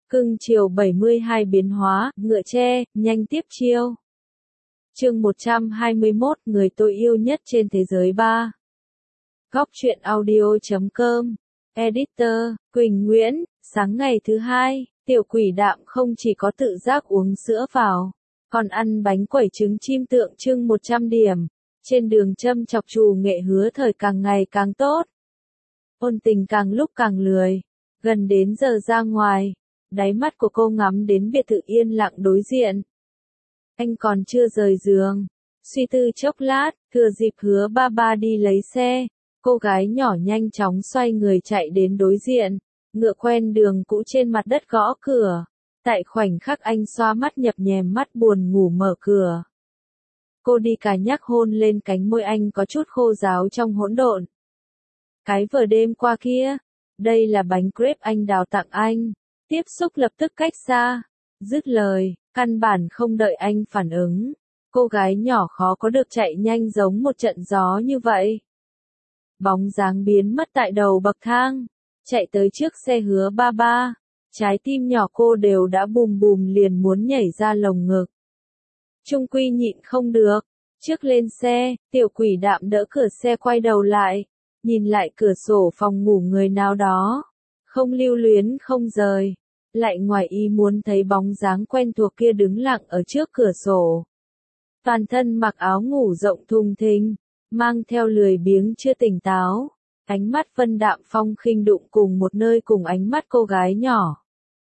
Cưng chiều 72 biến hóa, ngựa tre, nhanh tiếp chiêu. Chương 121, người tôi yêu nhất trên thế giới 3. Góc truyện audio.com. Editor, Quỳnh Nguyễn. Sáng ngày thứ hai, tiểu quỷ đạm không chỉ có tự giác uống sữa vào, còn ăn bánh quẩy trứng chim tượng trưng 100 điểm. Trên đường châm chọc trù nghệ hứa thời càng ngày càng tốt. Ôn tình càng lúc càng lười. Gần đến giờ ra ngoài, đáy mắt của cô ngắm đến biệt thự yên lặng đối diện. Anh còn chưa rời giường. Suy tư chốc lát, thừa dịp hứa ba ba đi lấy xe, cô gái nhỏ nhanh chóng xoay người chạy đến đối diện, ngựa quen đường cũ trên mặt đất gõ cửa. Tại khoảnh khắc anh xoa mắt nhập nhèm mắt buồn ngủ mở cửa. Cô đi cà nhắc hôn lên cánh môi anh có chút khô ráo trong hỗn độn. Cái vở đêm qua kia, đây là bánh crepe anh đào tặng anh. Tiếp xúc lập tức cách xa. Dứt lời, căn bản không đợi anh phản ứng. Cô gái nhỏ khó có được chạy nhanh giống một trận gió như vậy. Bóng dáng biến mất tại đầu bậc thang, chạy tới trước xe hứa ba ba. Trái tim nhỏ cô đều đã bùm bùm liền muốn nhảy ra lồng ngực. Trung quy nhịn không được. Trước lên xe, tiểu quỷ đạm đỡ cửa xe quay đầu lại, nhìn lại cửa sổ phòng ngủ người nào đó. Không lưu luyến không rời. Lại ngoài ý muốn thấy bóng dáng quen thuộc kia đứng lặng ở trước cửa sổ. Toàn thân mặc áo ngủ rộng thùng thình, mang theo lười biếng chưa tỉnh táo. Ánh mắt vân đạm phong khinh đụng cùng một nơi cùng ánh mắt cô gái nhỏ.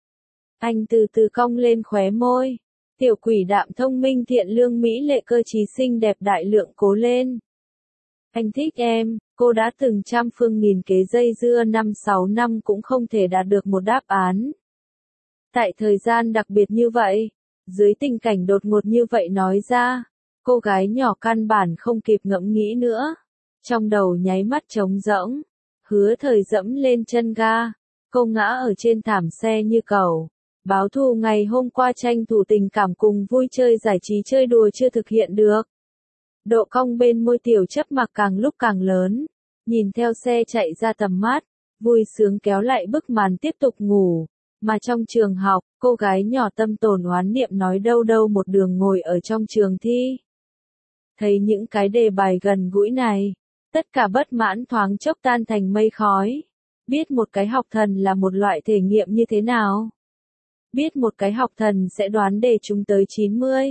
Anh từ từ cong lên khóe môi. Tiểu quỷ đạm thông minh thiện lương mỹ lệ cơ trí xinh đẹp đại lượng cố lên. Anh thích em, cô đã từng trăm phương nghìn kế dây dưa 5-6 năm cũng không thể đạt được một đáp án. Tại thời gian đặc biệt như vậy, dưới tình cảnh đột ngột như vậy nói ra, cô gái nhỏ căn bản không kịp ngẫm nghĩ nữa. Trong đầu nháy mắt trống rỗng, hứa thời dẫm lên chân ga, cô ngã ở trên thảm xe như cẩu. Báo thù ngày hôm qua tranh thủ tình cảm cùng vui chơi giải trí chơi đùa chưa thực hiện được. Độ cong bên môi tiểu chấp mặc càng lúc càng lớn, nhìn theo xe chạy ra tầm mắt, vui sướng kéo lại bức màn tiếp tục ngủ. Mà trong trường học, cô gái nhỏ tâm tồn oán niệm nói đâu đâu một đường ngồi ở trong trường thi. Thấy những cái đề bài gần gũi này, tất cả bất mãn thoáng chốc tan thành mây khói. Biết một cái học thần là một loại thể nghiệm như thế nào? Biết một cái học thần sẽ đoán đề chúng tới 90.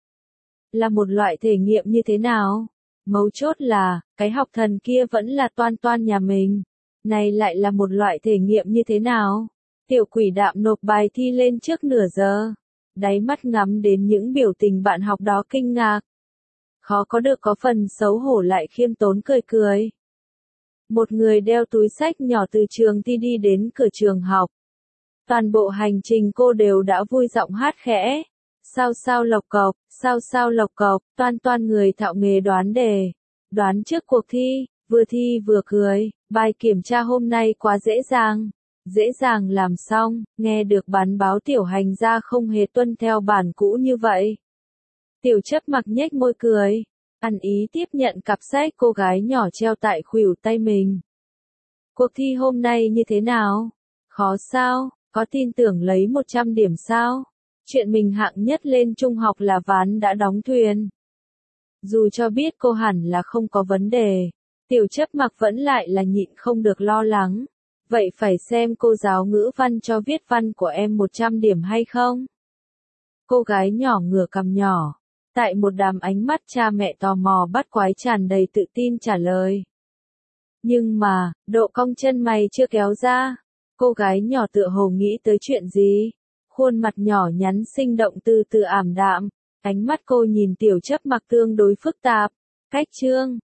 Là một loại thể nghiệm như thế nào? Mấu chốt là, cái học thần kia vẫn là toan toan nhà mình. Này lại là một loại thể nghiệm như thế nào? Tiểu quỷ đạm nộp bài thi lên trước nửa giờ. Đáy mắt ngắm đến những biểu tình bạn học đó kinh ngạc. Khó có được có phần xấu hổ lại khiêm tốn cười cười. Một người đeo túi xách nhỏ từ trường thi đi đến cửa trường học. Toàn bộ hành trình cô đều đã vui giọng hát khẽ. Sao sao lộc cộc, sao sao lộc cộc, toan toan người thạo nghề đoán đề. Đoán trước cuộc thi vừa cười, bài kiểm tra hôm nay quá dễ dàng làm xong, nghe được bán báo tiểu hành gia không hề tuân theo bản cũ như vậy. Tiểu chấp mặc nhếch môi cười, ăn ý tiếp nhận cặp sách cô gái nhỏ treo tại khuỷu tay mình. Cuộc thi hôm nay như thế nào? Khó sao? Có tin tưởng lấy 100 điểm sao? Chuyện mình hạng nhất lên trung học là ván đã đóng thuyền. Dù cho biết cô hẳn là không có vấn đề, tiểu chấp mặc vẫn lại là nhịn không được lo lắng. Vậy phải xem cô giáo ngữ văn cho viết văn của em 100 điểm hay không? Cô gái nhỏ ngửa cằm nhỏ, tại một đám ánh mắt cha mẹ tò mò bắt quái tràn đầy tự tin trả lời. Nhưng mà, độ cong chân mày chưa kéo ra, cô gái nhỏ tựa hồ nghĩ tới chuyện gì? Khuôn mặt nhỏ nhắn sinh động từ từ ảm đạm, ánh mắt cô nhìn tiểu chấp mặc tương đối phức tạp. Cách chương,